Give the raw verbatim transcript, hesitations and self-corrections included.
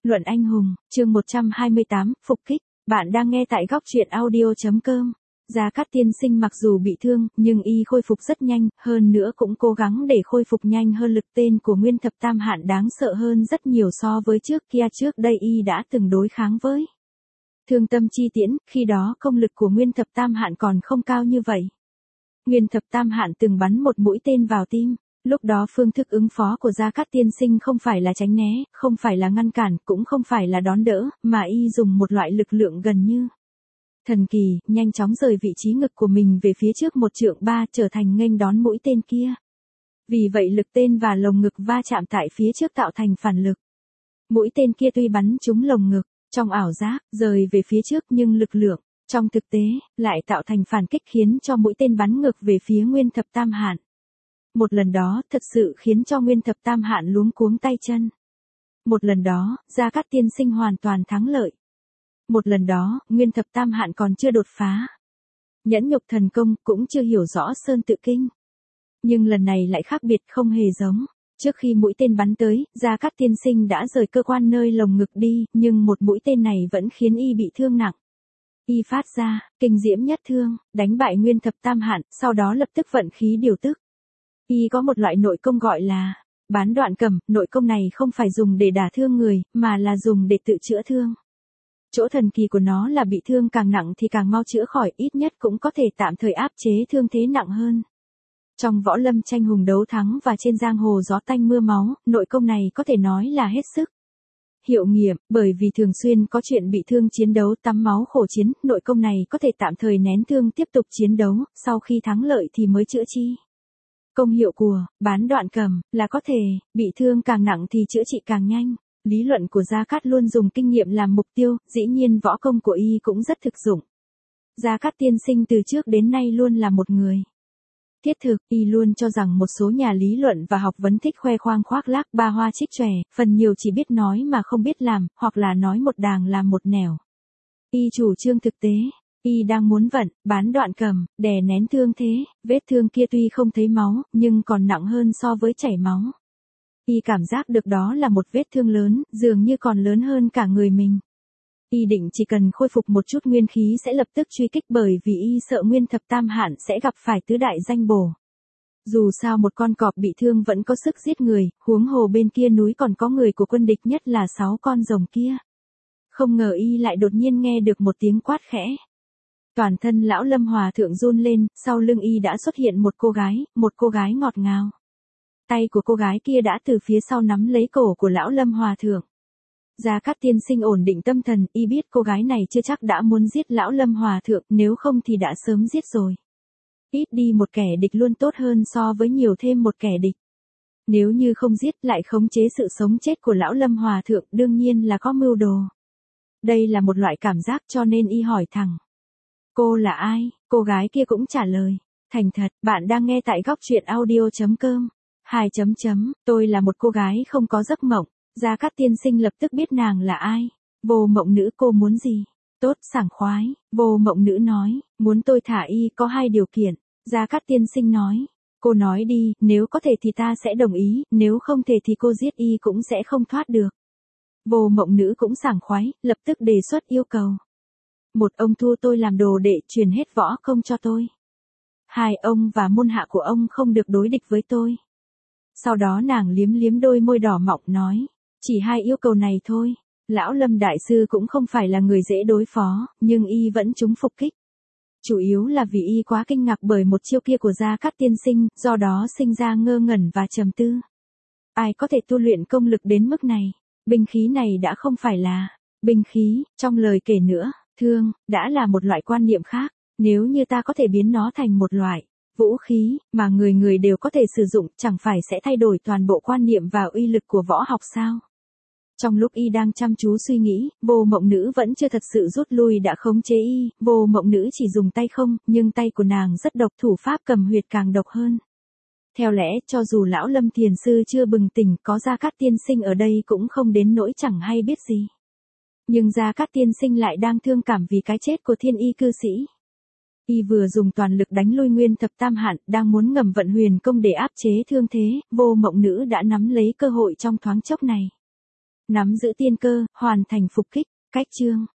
Luận anh hùng, chương một trăm hai mươi tám, phục kích. Bạn đang nghe tại góc truyện audio chấm com. Gia Cát tiên sinh mặc dù bị thương, nhưng y khôi phục rất nhanh, hơn nữa cũng cố gắng để khôi phục nhanh hơn. Lực tên của Nguyên Thập Tam Hạn đáng sợ hơn rất nhiều so với trước kia, trước đây y đã từng đối kháng với Thương Tâm Chi Tiễn, khi đó công lực của Nguyên Thập Tam Hạn còn không cao như vậy. Nguyên Thập Tam Hạn từng bắn một mũi tên vào tim. Lúc đó phương thức ứng phó của Gia Cát tiên sinh không phải là tránh né, không phải là ngăn cản, cũng không phải là đón đỡ, mà y dùng một loại lực lượng gần như thần kỳ, nhanh chóng rời vị trí ngực của mình về phía trước một trượng ba, trở thành nghênh đón mũi tên kia. Vì vậy lực tên và lồng ngực va chạm tại phía trước tạo thành phản lực. Mũi tên kia tuy bắn trúng lồng ngực, trong ảo giác, rời về phía trước, nhưng lực lượng trong thực tế lại tạo thành phản kích, khiến cho mũi tên bắn ngược về phía Nguyên Thập Tam Hạn. Một lần đó, thật sự khiến cho Nguyên Thập Tam Hạn luống cuống tay chân. Một lần đó, Gia Cát tiên sinh hoàn toàn thắng lợi. Một lần đó, Nguyên Thập Tam Hạn còn chưa đột phá Nhẫn Nhục Thần Công, cũng chưa hiểu rõ Sơn Tự Kinh. Nhưng lần này lại khác biệt, không hề giống. Trước khi mũi tên bắn tới, Gia Cát tiên sinh đã rời cơ quan nơi lồng ngực đi, nhưng một mũi tên này vẫn khiến y bị thương nặng. Y phát ra kinh diễm nhất thương, đánh bại Nguyên Thập Tam Hạn, sau đó lập tức vận khí điều tức. Y có một loại nội công gọi là bán đoạn cầm, nội công này không phải dùng để đả thương người, mà là dùng để tự chữa thương. Chỗ thần kỳ của nó là bị thương càng nặng thì càng mau chữa khỏi, ít nhất cũng có thể tạm thời áp chế thương thế nặng hơn. Trong võ lâm tranh hùng đấu thắng và trên giang hồ gió tanh mưa máu, nội công này có thể nói là hết sức hiệu nghiệm, bởi vì thường xuyên có chuyện bị thương chiến đấu tắm máu khổ chiến, nội công này có thể tạm thời nén thương tiếp tục chiến đấu, sau khi thắng lợi thì mới chữa chi. Công hiệu của bán đoạn cầm là có thể bị thương càng nặng thì chữa trị càng nhanh. Lý luận của Gia Cát luôn dùng kinh nghiệm làm mục tiêu, dĩ nhiên võ công của y cũng rất thực dụng. Gia Cát tiên sinh từ trước đến nay luôn là một người thiết thực, y luôn cho rằng một số nhà lý luận và học vấn thích khoe khoang khoác lác, ba hoa trích chòe, phần nhiều chỉ biết nói mà không biết làm, hoặc là nói một đàng làm một nẻo. Y chủ trương thực tế. Y đang muốn vận, bán đoạn cầm, đè nén thương thế, vết thương kia tuy không thấy máu, nhưng còn nặng hơn so với chảy máu. Y cảm giác được đó là một vết thương lớn, dường như còn lớn hơn cả người mình. Y định chỉ cần khôi phục một chút nguyên khí sẽ lập tức truy kích, bởi vì y sợ Nguyên Thập Tam Hạn sẽ gặp phải tứ đại danh bổ. Dù sao một con cọp bị thương vẫn có sức giết người, huống hồ bên kia núi còn có người của quân địch, nhất là sáu con rồng kia. Không ngờ y lại đột nhiên nghe được một tiếng quát khẽ. Toàn thân lão Lâm Hòa Thượng run lên, sau lưng y đã xuất hiện một cô gái, một cô gái ngọt ngào. Tay của cô gái kia đã từ phía sau nắm lấy cổ của lão Lâm Hòa Thượng. Gia Cát tiên sinh ổn định tâm thần, y biết cô gái này chưa chắc đã muốn giết lão Lâm Hòa Thượng, nếu không thì đã sớm giết rồi. Ít đi một kẻ địch luôn tốt hơn so với nhiều thêm một kẻ địch. Nếu như không giết lại khống chế sự sống chết của lão Lâm Hòa Thượng, đương nhiên là có mưu đồ. Đây là một loại cảm giác, cho nên y hỏi thẳng. Cô là ai? Cô gái kia cũng trả lời. Thành thật, bạn đang nghe tại góc truyện audio chấm com. Hai chấm chấm, tôi là một cô gái không có giấc mộng. Gia Cát tiên sinh lập tức biết nàng là ai. Vô Mộng Nữ, cô muốn gì? Tốt, sảng khoái. Vô Mộng Nữ nói, muốn tôi thả y có hai điều kiện. Gia Cát tiên sinh nói, cô nói đi, nếu có thể thì ta sẽ đồng ý, nếu không thể thì cô giết y cũng sẽ không thoát được. Vô Mộng Nữ cũng sảng khoái, lập tức đề xuất yêu cầu. Một, ông thua tôi làm đồ đệ, truyền hết võ công cho tôi. Hai, ông và môn hạ của ông không được đối địch với tôi. Sau đó nàng liếm liếm đôi môi đỏ mọng nói, chỉ hai yêu cầu này thôi. Lão Lâm đại sư cũng không phải là người dễ đối phó, nhưng y vẫn trúng phục kích. Chủ yếu là vì y quá kinh ngạc bởi một chiêu kia của Gia Cát tiên sinh, do đó sinh ra ngơ ngẩn và trầm tư. Ai có thể tu luyện công lực đến mức này? Binh khí này đã không phải là binh khí, trong lời kể nữa, thương, đã là một loại quan niệm khác. Nếu như ta có thể biến nó thành một loại vũ khí, mà người người đều có thể sử dụng, chẳng phải sẽ thay đổi toàn bộ quan niệm và uy lực của võ học sao? Trong lúc y đang chăm chú suy nghĩ, Vô Mộng Nữ vẫn chưa thật sự rút lui đã khống chế y, Vô Mộng Nữ chỉ dùng tay không, nhưng tay của nàng rất độc, thủ pháp cầm huyệt càng độc hơn. Theo lẽ, cho dù lão Lâm thiền sư chưa bừng tỉnh, có Gia Cát tiên sinh ở đây cũng không đến nỗi chẳng hay biết gì. Nhưng Gia Cát tiên sinh lại đang thương cảm vì cái chết của thiên y cư sĩ. Y vừa dùng toàn lực đánh lui Nguyên Thập Tam Hạn, đang muốn ngầm vận huyền công để áp chế thương thế, Vô Mộng Nữ đã nắm lấy cơ hội trong thoáng chốc này. Nắm giữ tiên cơ, hoàn thành phục kích. Cách chương.